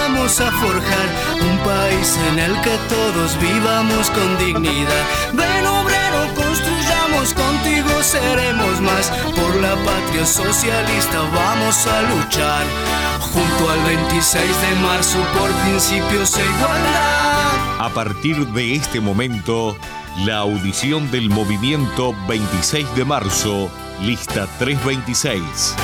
vamos a forjar un país en el que todos vivamos con dignidad. Ven obrero, construyamos, contigo seremos más. Por la patria socialista vamos a luchar, junto al 26 de marzo por principios e igualdad. A partir de este momento, la audición del movimiento 26 de marzo, lista 326.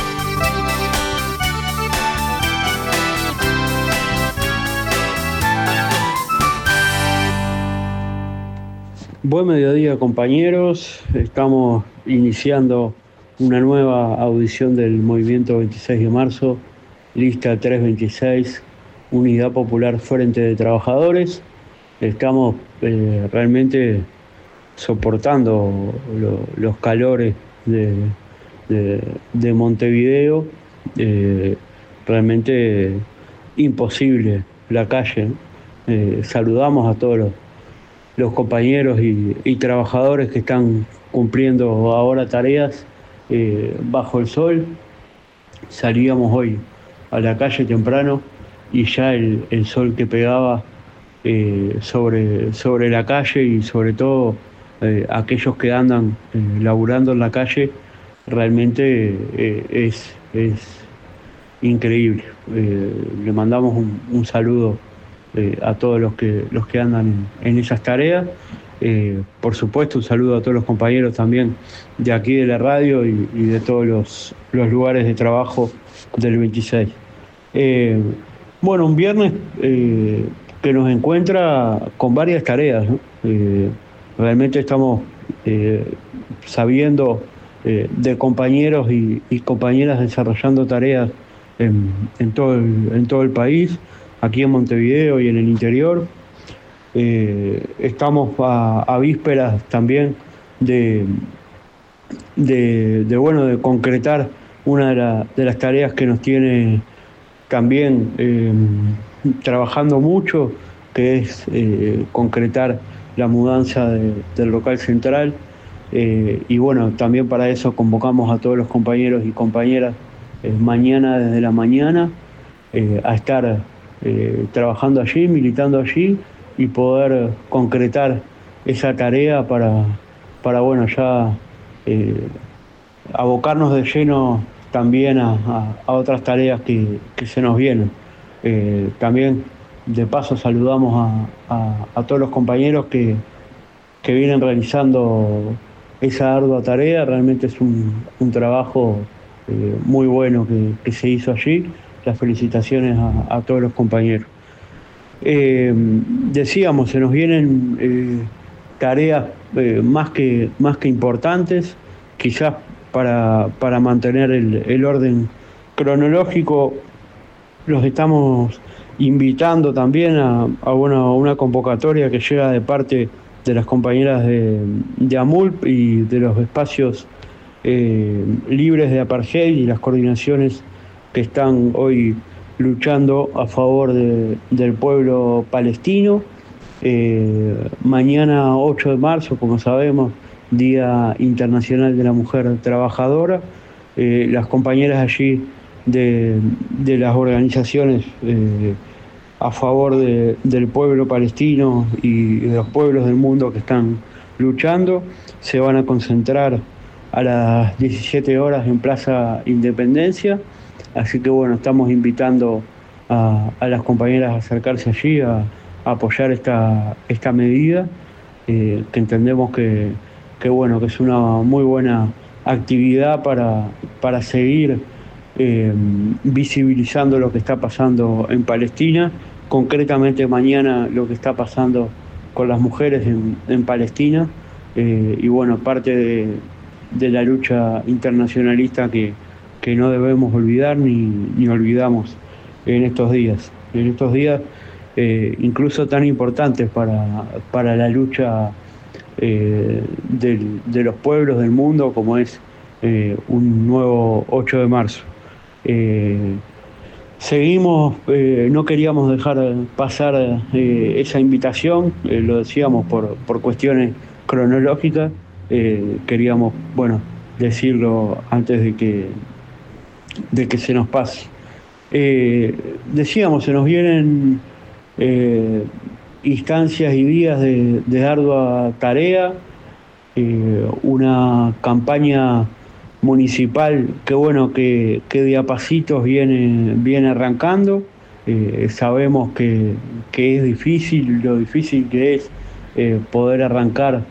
Buen mediodía, compañeros. Estamos iniciando una nueva audición del movimiento 26 de marzo, lista 326, Unidad Popular Frente de Trabajadores. Estamos realmente soportando los calores de Montevideo. Realmente imposible la calle. Saludamos a todos los compañeros y trabajadores que están cumpliendo ahora tareas bajo el sol. Salíamos hoy a la calle temprano y ya el sol que pegaba sobre la calle y sobre todo aquellos que andan laburando en la calle, realmente es increíble. Le mandamos un saludo a todos los que andan en esas tareas. Por supuesto, un saludo a todos los compañeros también de aquí de la radio y de todos los lugares de trabajo del 26. Bueno, un viernes que nos encuentra con varias tareas, ¿no? Realmente estamos sabiendo de compañeros y compañeras desarrollando tareas en todo el país, aquí en Montevideo y en el interior. Estamos a vísperas también de concretar una de las tareas que nos tiene también trabajando mucho, que es concretar la mudanza del local central. Y bueno, también para eso convocamos a todos los compañeros y compañeras mañana desde la mañana a estar trabajando allí, militando allí y poder concretar esa tarea para bueno, ya abocarnos de lleno también a otras tareas que se nos vienen. También de paso saludamos a todos los compañeros que vienen realizando esa ardua tarea. Realmente es un trabajo muy bueno que se hizo allí. Las felicitaciones a todos los compañeros. Decíamos, se nos vienen tareas más que importantes, quizás para mantener el orden cronológico. Los estamos invitando también a una convocatoria que llega de parte de las compañeras de AMULP y de los espacios libres de apartheid y las coordinaciones que están hoy luchando a favor del pueblo palestino. Mañana 8 de marzo, como sabemos, Día Internacional de la Mujer Trabajadora. Las compañeras allí de las organizaciones a favor del pueblo palestino y de los pueblos del mundo que están luchando se van a concentrar a las 17 horas en Plaza Independencia. Así que bueno, estamos invitando a las compañeras a acercarse allí a apoyar esta medida, que entendemos que es una muy buena actividad para seguir visibilizando lo que está pasando en Palestina, concretamente mañana lo que está pasando con las mujeres en Palestina, y bueno, parte de la lucha internacionalista que no debemos olvidar ni olvidamos en estos días. Incluso tan importantes para la lucha de los pueblos del mundo como es un nuevo 8 de marzo. Seguimos, no queríamos dejar pasar esa invitación, lo decíamos por cuestiones cronológicas, queríamos, bueno, decirlo antes de que se nos pase. Decíamos, se nos vienen instancias y días de ardua tarea, una campaña municipal que bueno que de a pasitos viene arrancando. Sabemos que es difícil, lo difícil que es poder arrancar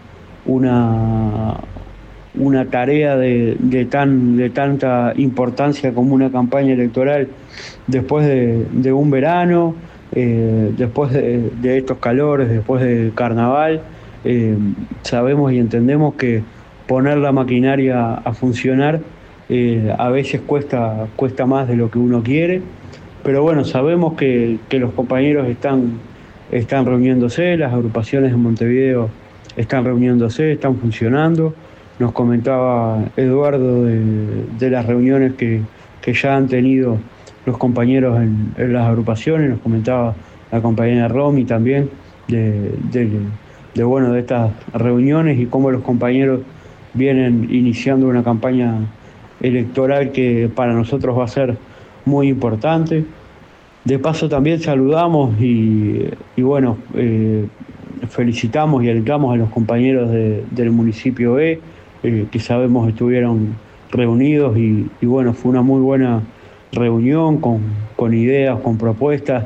una tarea de tanta importancia como una campaña electoral después de un verano, después de estos calores, después del carnaval. Sabemos y entendemos que poner la maquinaria a funcionar a veces cuesta más de lo que uno quiere, pero bueno, sabemos que los compañeros están reuniéndose, las agrupaciones de Montevideo están reuniéndose, están funcionando. Nos comentaba Eduardo de las reuniones que ya han tenido los compañeros en las agrupaciones, nos comentaba la compañera Romy también de estas reuniones y cómo los compañeros vienen iniciando una campaña electoral que para nosotros va a ser muy importante. De paso también saludamos y felicitamos y alentamos a los compañeros del municipio B, que sabemos estuvieron reunidos y bueno, fue una muy buena reunión con ideas, con propuestas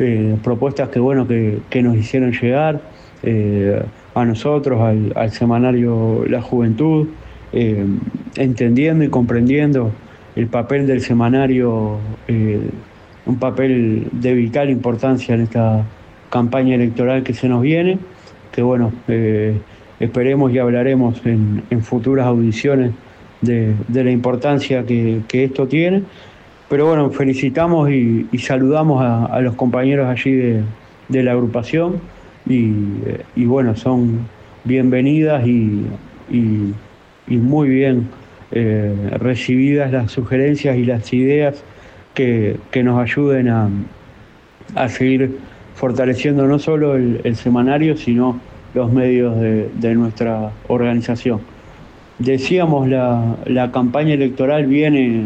que nos hicieron llegar a nosotros, al semanario La Juventud, entendiendo y comprendiendo el papel del semanario, un papel de vital importancia en esta campaña electoral que se nos viene, que bueno, esperemos y hablaremos en futuras audiciones de la importancia que esto tiene. Pero bueno, felicitamos y saludamos a los compañeros allí de la agrupación y bueno, son bienvenidas y muy bien recibidas las sugerencias y las ideas que nos ayuden a seguir fortaleciendo no solo el semanario, sino los medios de nuestra organización. Decíamos, la campaña electoral viene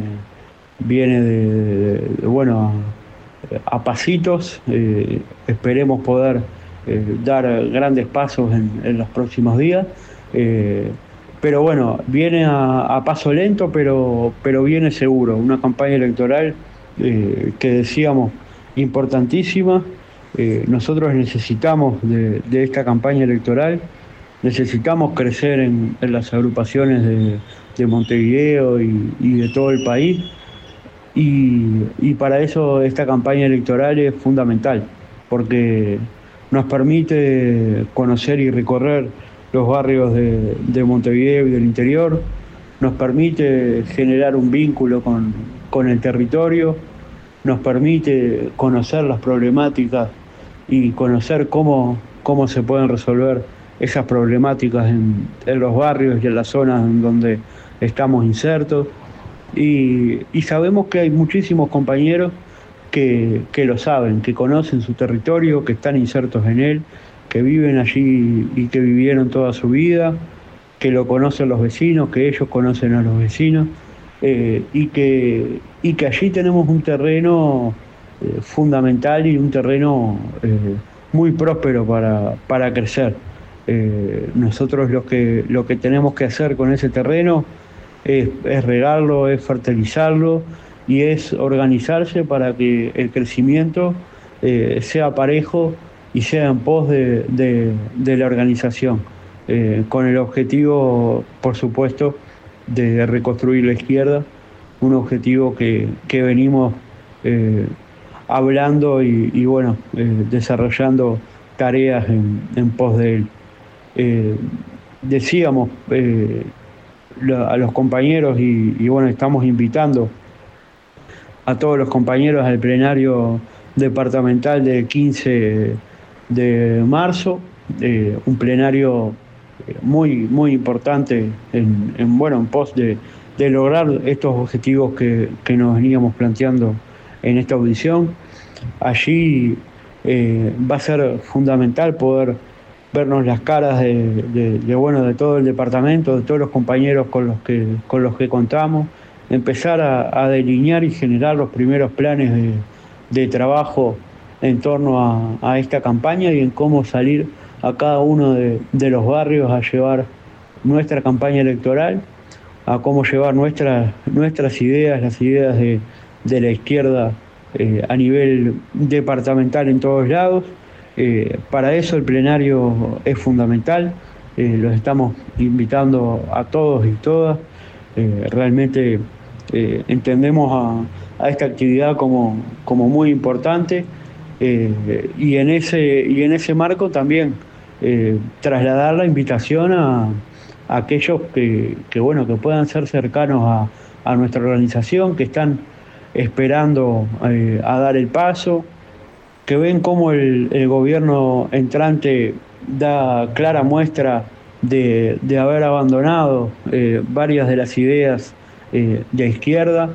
a pasitos. Esperemos poder dar grandes pasos en los próximos días, pero bueno, viene a paso lento, pero viene seguro, una campaña electoral que decíamos importantísima. Nosotros necesitamos de esta campaña electoral, necesitamos crecer en las agrupaciones de Montevideo y de todo el país, y para eso esta campaña electoral es fundamental, porque nos permite conocer y recorrer los barrios de Montevideo y del interior, nos permite generar un vínculo con el territorio, nos permite conocer las problemáticas y conocer cómo se pueden resolver esas problemáticas en los barrios y en las zonas en donde estamos insertos. Y sabemos que hay muchísimos compañeros que lo saben, que conocen su territorio, que están insertos en él, que viven allí y que vivieron toda su vida, que lo conocen los vecinos, que ellos conocen a los vecinos, y que allí tenemos un terreno fundamental y un terreno muy próspero para crecer. Nosotros lo que tenemos que hacer con ese terreno es regarlo, es fertilizarlo y es organizarse para que el crecimiento sea parejo y sea en pos de la organización, con el objetivo, por supuesto, de reconstruir la izquierda, un objetivo que venimos hablando y desarrollando tareas en pos de él. Decíamos a los compañeros y bueno, estamos invitando a todos los compañeros al plenario departamental del 15 de marzo, un plenario muy importante en pos de lograr estos objetivos que nos veníamos planteando en esta audición. Allí va a ser fundamental poder vernos las caras de todo el departamento, de todos los compañeros con los que contamos, empezar a delinear y generar los primeros planes de trabajo en torno a esta campaña y en cómo salir a cada uno de los barrios a llevar nuestra campaña electoral, a cómo llevar nuestras ideas, las ideas de la izquierda a nivel departamental en todos lados. Para eso el plenario es fundamental, los estamos invitando a todos y todas. Realmente entendemos a esta actividad como muy importante, y en ese marco también trasladar la invitación a aquellos que puedan ser cercanos a nuestra organización, que están esperando a dar el paso, que ven cómo el gobierno entrante da clara muestra de haber abandonado varias de las ideas de izquierda,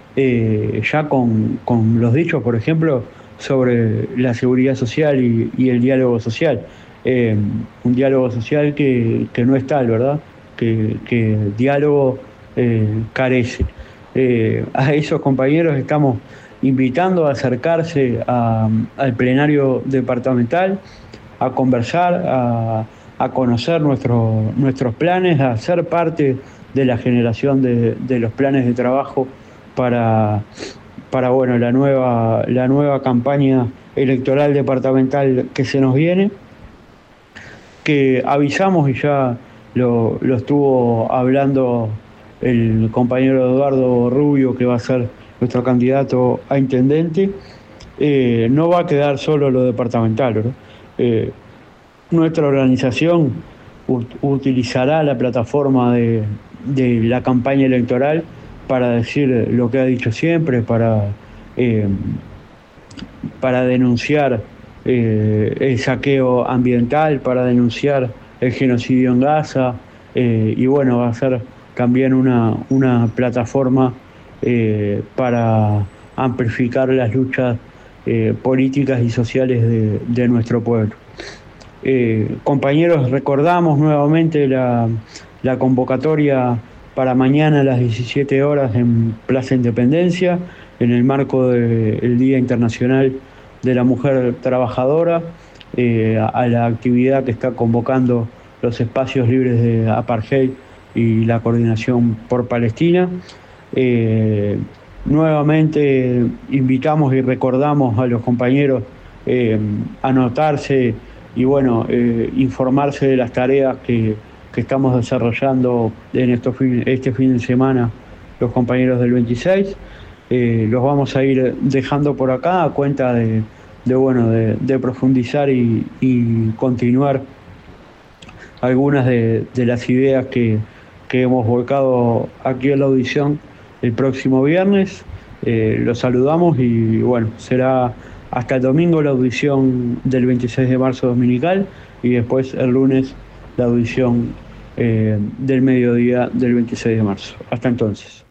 ya con los dichos, por ejemplo, sobre la seguridad social y el diálogo social. Un diálogo social que no es tal, ¿verdad? Que diálogo carece. A esos compañeros estamos invitando a acercarse al plenario departamental, a conversar, a conocer nuestros planes, a ser parte de la generación de los planes de trabajo para la nueva campaña electoral departamental que se nos viene, que avisamos, y ya lo estuvo hablando el compañero Eduardo Rubio, que va a ser nuestro candidato a intendente. No va a quedar solo lo departamental, ¿verdad? Nuestra organización utilizará la plataforma de la campaña electoral para decir lo que ha dicho siempre, para denunciar el saqueo ambiental, para denunciar el genocidio en Gaza, y bueno, va a ser también una plataforma para amplificar las luchas políticas y sociales de nuestro pueblo. Compañeros, recordamos nuevamente la convocatoria para mañana a las 17 horas en Plaza Independencia, en el marco del Día Internacional de la Mujer Trabajadora, a la actividad que está convocando los espacios libres de Apartheid y la Coordinación por Palestina. Nuevamente invitamos y recordamos a los compañeros a anotarse y informarse de las tareas que estamos desarrollando en este fin de semana los compañeros del 26. Los vamos a ir dejando por acá a cuenta de profundizar y continuar algunas de las ideas que hemos volcado aquí en la audición el próximo viernes. Los saludamos y será hasta el domingo la audición del 26 de marzo dominical, y después el lunes la audición del mediodía del 26 de marzo. Hasta entonces.